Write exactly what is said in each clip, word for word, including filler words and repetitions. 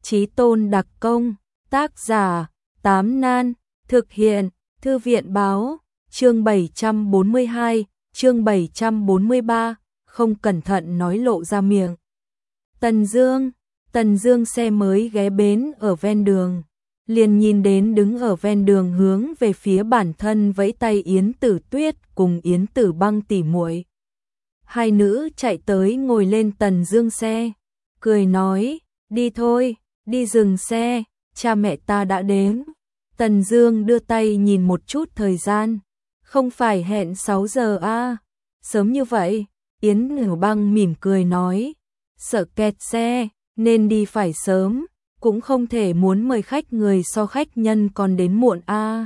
Chí tôn đặc công, tác giả, Tám Nan, thực hiện, Thư viện báo, chương bảy trăm bốn mươi hai, chương bảy trăm bốn mươi ba, không cẩn thận nói lộ ra miệng. Tần Dương, Tần Dương xe mới ghé bến ở ven đường, liền nhìn đến đứng ở ven đường hướng về phía bản thân vẫy tay Yến Tử Tuyết cùng Yến Tử Băng tỉ muội. Hai nữ chạy tới ngồi lên Tần Dương xe, cười nói, đi thôi, đi dừng xe, cha mẹ ta đã đến. Tần Dương đưa tay nhìn một chút thời gian, không phải hẹn sáu giờ à, sớm như vậy. Yến Tử Băng mỉm cười nói, sợ kẹt xe, nên đi phải sớm, cũng không thể muốn mời khách người so khách nhân còn đến muộn a. À.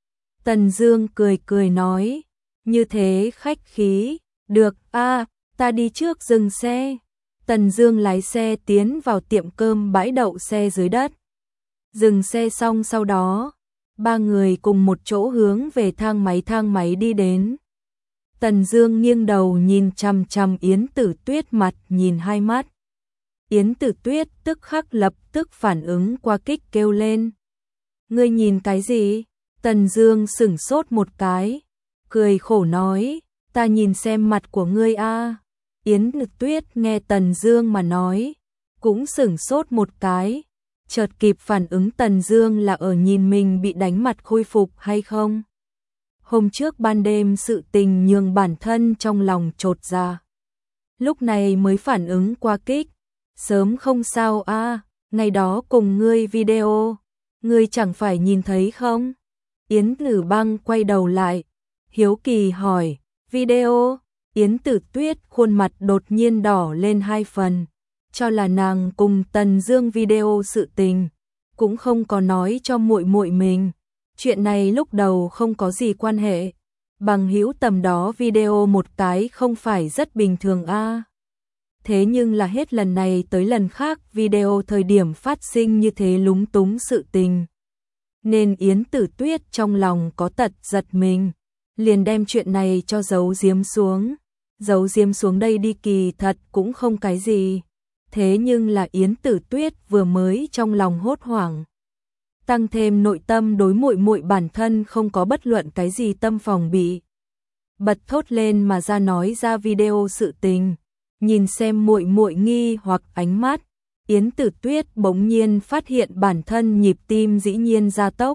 Tần Dương cười cười nói, như thế khách khí, được a, à, ta đi trước dừng xe. Tần Dương lái xe tiến vào tiệm cơm bãi đậu xe dưới đất. Dừng xe xong sau đó, ba người cùng một chỗ hướng về thang máy thang máy đi đến. Tần Dương nghiêng đầu nhìn chằm chằm Yến Tử Tuyết mặt nhìn hai mắt. Yến Tử Tuyết tức khắc lập tức phản ứng qua kích kêu lên. Ngươi nhìn cái gì? Tần Dương sững sốt một cái, cười khổ nói, ta nhìn xem mặt của ngươi a. À. Yến Tử Tuyết nghe Tần Dương mà nói, cũng sững sốt một cái, chợt kịp phản ứng Tần Dương là ở nhìn mình bị đánh mặt khôi phục hay không. Hôm trước ban đêm sự tình nhường bản thân trong lòng chột dạ. Lúc này mới phản ứng qua kích, sớm không sao a, à, ngày đó cùng ngươi video, ngươi chẳng phải nhìn thấy không? Yến Tử Băng quay đầu lại, hiếu kỳ hỏi, video? Yến Tử Tuyết khuôn mặt đột nhiên đỏ lên hai phần, cho là nàng cùng Tần Dương video sự tình, cũng không có nói cho muội muội mình. Chuyện này lúc đầu không có gì quan hệ, bằng hữu tầm đó video một cái không phải rất bình thường a. À. Thế nhưng là hết lần này tới lần khác video thời điểm phát sinh như thế lúng túng sự tình. Nên Yến Tử Tuyết trong lòng có tật giật mình, liền đem chuyện này cho giấu giếm xuống. Giấu giếm xuống đây đi kỳ thật cũng không cái gì. Thế nhưng là Yến Tử Tuyết vừa mới trong lòng hốt hoảng. Tăng thêm nội tâm đối muội muội bản thân không có bất luận cái gì tâm phòng bị. Bật thốt lên mà ra nói ra video sự tình. Nhìn xem muội muội nghi hoặc ánh mắt, Yến Tử Tuyết bỗng nhiên phát hiện bản thân nhịp tim dĩ nhiên gia tốc.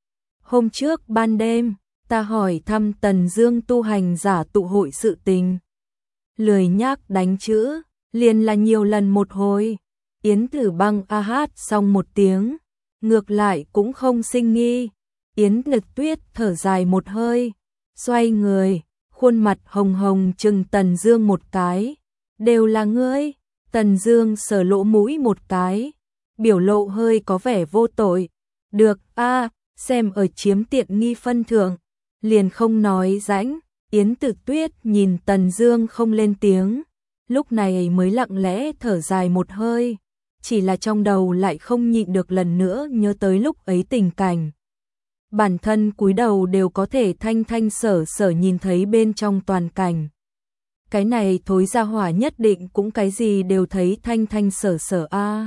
Hôm trước ban đêm, ta hỏi thăm Tần Dương tu hành giả tụ hội sự tình. Lười nhác đánh chữ, liền là nhiều lần một hồi. Yến Tử Băng a hát xong một tiếng, ngược lại cũng không sinh nghi. Yến Tử Tuyết thở dài một hơi, xoay người, khuôn mặt hồng hồng trừng Tần Dương một cái. Đều là ngươi. Tần Dương sờ lỗ mũi một cái, biểu lộ hơi có vẻ vô tội. Được a, à, xem ở chiếm tiện nghi phân thượng, liền không nói rãnh. Yến Tử Tuyết nhìn Tần Dương không lên tiếng, lúc này mới lặng lẽ thở dài một hơi, chỉ là trong đầu lại không nhịn được lần nữa nhớ tới lúc ấy tình cảnh. Bản thân cúi đầu đều có thể thanh thanh sở sở nhìn thấy bên trong toàn cảnh. Cái này thối ra hỏa nhất định cũng cái gì đều thấy thanh thanh sở sở a. À.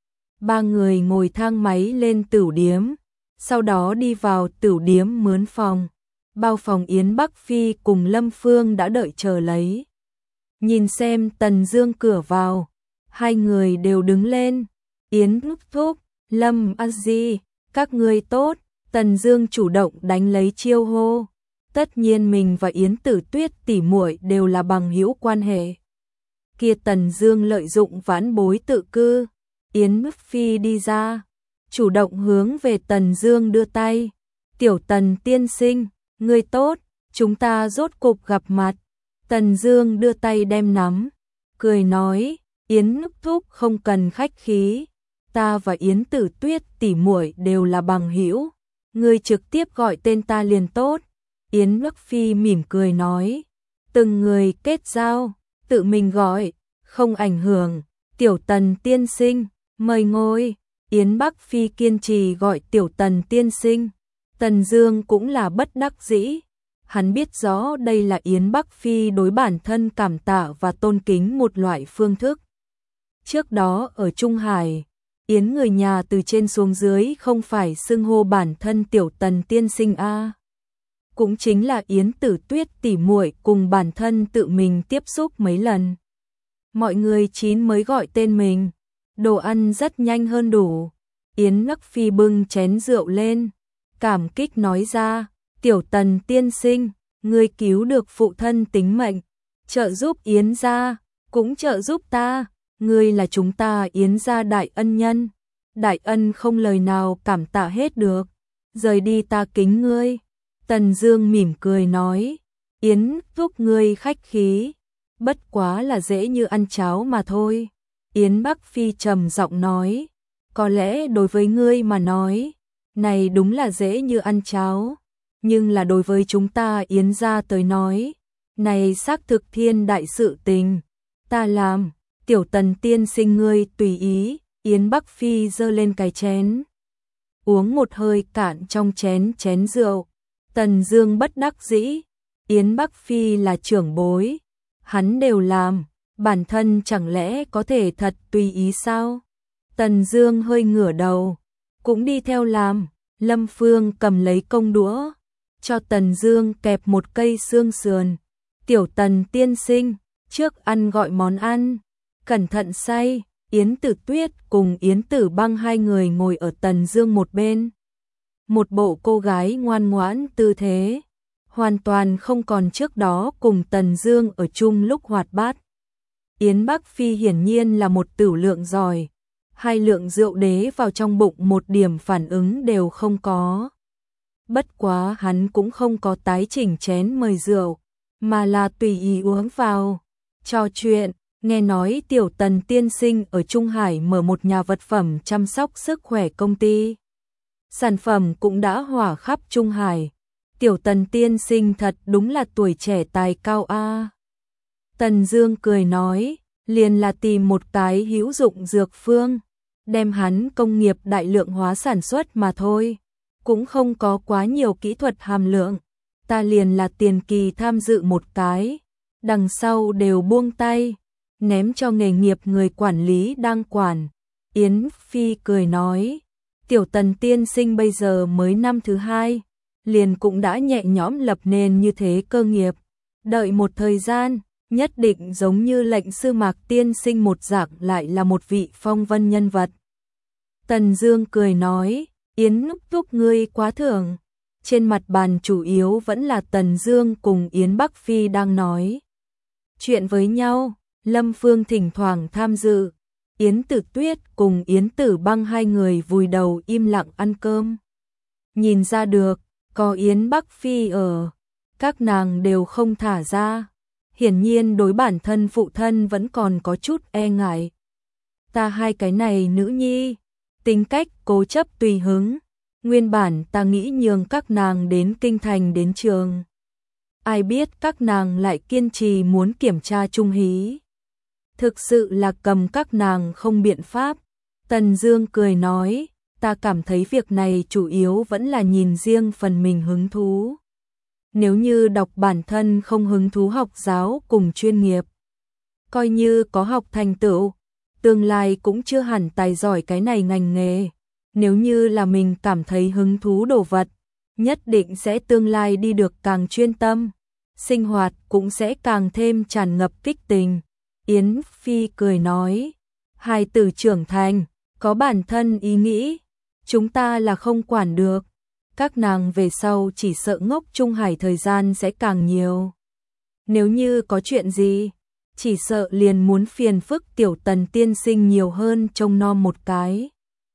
Ba người ngồi thang máy lên tửu điếm, sau đó đi vào tửu điếm mướn phòng. Bao phòng Yến Bắc Phi cùng Lâm Phương đã đợi chờ lấy. Nhìn xem Tần Dương cửa vào, hai người đều đứng lên. Yến thúc thúc, Lâm a di, các ngươi tốt. Tần Dương chủ động đánh lấy chiêu hô. Tất nhiên mình và Yến Tử Tuyết tỷ muội đều là bằng hữu quan hệ. Kia Tần Dương lợi dụng vãn bối tự cư, Yến Bắc Phi đi ra, chủ động hướng về Tần Dương đưa tay. Tiểu Tần tiên sinh, ngươi tốt, chúng ta rốt cục gặp mặt. Tần Dương đưa tay đem nắm, cười nói, Yến thúc thúc không cần khách khí, ta và Yến Tử Tuyết tỷ muội đều là bằng hữu, ngươi trực tiếp gọi tên ta liền tốt. Yến Bắc Phi mỉm cười nói, từng người kết giao, tự mình gọi, không ảnh hưởng. Tiểu Tần tiên sinh, mời ngồi. Yến Bắc Phi kiên trì gọi Tiểu Tần tiên sinh. Tần Dương cũng là bất đắc dĩ, hắn biết rõ đây là Yến Bắc Phi đối bản thân cảm tạ và tôn kính một loại phương thức. Trước đó ở Trung Hải, Yến người nhà từ trên xuống dưới không phải xưng hô bản thân tiểu Tần tiên sinh a. Cũng chính là Yến Tử Tuyết tỉ muội cùng bản thân tự mình tiếp xúc mấy lần. Mọi người chín mới gọi tên mình, đồ ăn rất nhanh hơn đủ. Yến Ngắc Phi bưng chén rượu lên, cảm kích nói ra, tiểu Tần tiên sinh, ngươi cứu được phụ thân tính mệnh, trợ giúp Yến gia, cũng trợ giúp ta, ngươi là chúng ta Yến gia đại ân nhân, đại ân không lời nào cảm tạ hết được, rời đi ta kính ngươi. Tần Dương mỉm cười nói, Yến thúc ngươi khách khí, bất quá là dễ như ăn cháo mà thôi. Yến Bắc Phi trầm giọng nói, có lẽ đối với ngươi mà nói, này đúng là dễ như ăn cháo, nhưng là đối với chúng ta Yến gia tới nói, này xác thực thiên đại sự tình, ta làm, tiểu Tần tiên sinh ngươi tùy ý. Yến Bắc Phi giơ lên cái chén, uống một hơi cạn trong chén chén rượu. Tần Dương bất đắc dĩ, Yến Bắc Phi là trưởng bối, hắn đều làm, bản thân chẳng lẽ có thể thật tùy ý sao? Tần Dương hơi ngửa đầu, cũng đi theo làm. Lâm Phương cầm lấy công đũa, cho Tần Dương kẹp một cây xương sườn. Tiểu Tần tiên sinh, trước ăn gọi món ăn, cẩn thận say. Yến Tử Tuyết cùng Yến Tử Băng hai người ngồi ở Tần Dương một bên. Một bộ cô gái ngoan ngoãn tư thế, hoàn toàn không còn trước đó cùng Tần Dương ở chung lúc hoạt bát. Yến Bắc Phi hiển nhiên là một tửu lượng giỏi, hai lượng rượu đế vào trong bụng một điểm phản ứng đều không có. Bất quá hắn cũng không có tái chỉnh chén mời rượu, mà là tùy ý uống vào, trò chuyện. Nghe nói tiểu Tần tiên sinh ở Trung Hải mở một nhà vật phẩm chăm sóc sức khỏe công ty. Sản phẩm cũng đã hỏa khắp Trung Hải. Tiểu Tần tiên sinh thật đúng là tuổi trẻ tài cao a. Tần Dương cười nói, liền là tìm một cái hữu dụng dược phương, đem hắn công nghiệp đại lượng hóa sản xuất mà thôi, cũng không có quá nhiều kỹ thuật hàm lượng. Ta liền là tiền kỳ tham dự một cái, đằng sau đều buông tay, ném cho nghề nghiệp người quản lý đang quản. Yến Phi cười nói, tiểu Tần tiên sinh bây giờ mới năm thứ hai, liền cũng đã nhẹ nhõm lập nên như thế cơ nghiệp, đợi một thời gian, nhất định giống như lệnh sư Mạc tiên sinh một dạng lại là một vị phong vân nhân vật. Tần Dương cười nói, Yến thúc ngươi quá thưởng. Trên mặt bàn chủ yếu vẫn là Tần Dương cùng Yến Bắc Phi đang nói chuyện với nhau. Lâm Phương thỉnh thoảng tham dự, Yến Tử Tuyết cùng Yến Tử Băng hai người vùi đầu im lặng ăn cơm. Nhìn ra được, có Yến Bắc Phi ở, các nàng đều không thả ra, hiển nhiên đối bản thân phụ thân vẫn còn có chút e ngại. Ta hai cái này nữ nhi, tính cách cố chấp tùy hứng, nguyên bản ta nghĩ nhường các nàng đến kinh thành đến trường. Ai biết các nàng lại kiên trì muốn kiểm tra trung hí. Thực sự là cầm các nàng không biện pháp. Tần Dương cười nói, ta cảm thấy việc này chủ yếu vẫn là nhìn riêng phần mình hứng thú. Nếu như đọc bản thân không hứng thú học giáo cùng chuyên nghiệp, coi như có học thành tựu, tương lai cũng chưa hẳn tài giỏi cái này ngành nghề. Nếu như là mình cảm thấy hứng thú đồ vật, nhất định sẽ tương lai đi được càng chuyên tâm, sinh hoạt cũng sẽ càng thêm tràn ngập kích tình. Yến Phi cười nói, hai tử trưởng thành, có bản thân ý nghĩ, chúng ta là không quản được. Các nàng về sau chỉ sợ ngốc Trung Hải thời gian sẽ càng nhiều. Nếu như có chuyện gì, chỉ sợ liền muốn phiền phức tiểu Tần tiên sinh nhiều hơn trông nom một cái.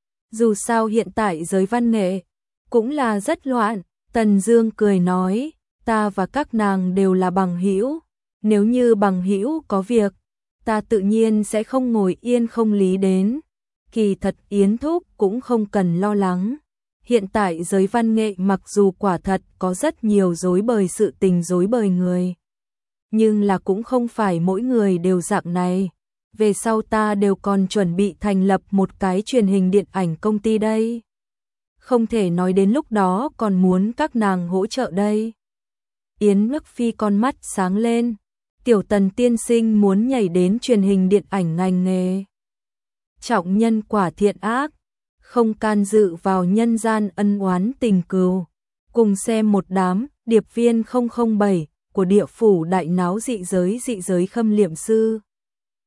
Dù sao hiện tại giới văn nghệ cũng là rất loạn. Tần Dương cười nói, ta và các nàng đều là bằng hữu, nếu như bằng hữu có việc, ta tự nhiên sẽ không ngồi yên không lý đến. Kỳ thật Yến thúc cũng không cần lo lắng. Hiện tại giới văn nghệ mặc dù quả thật có rất nhiều rối bời sự tình rối bời người, nhưng là cũng không phải mỗi người đều dạng này. Về sau ta đều còn chuẩn bị thành lập một cái truyền hình điện ảnh công ty đây. Không thể nói đến lúc đó còn muốn các nàng hỗ trợ đây. Yến Ngức Phi con mắt sáng lên. Tiểu Tần tiên sinh muốn nhảy đến truyền hình điện ảnh ngành nghề. trọng nhân quả thiện ác, không can dự vào nhân gian ân oán tình cừu. Cùng xem một đám điệp viên không không bảy của địa phủ đại náo dị giới dị giới Khâm Liệm Sư.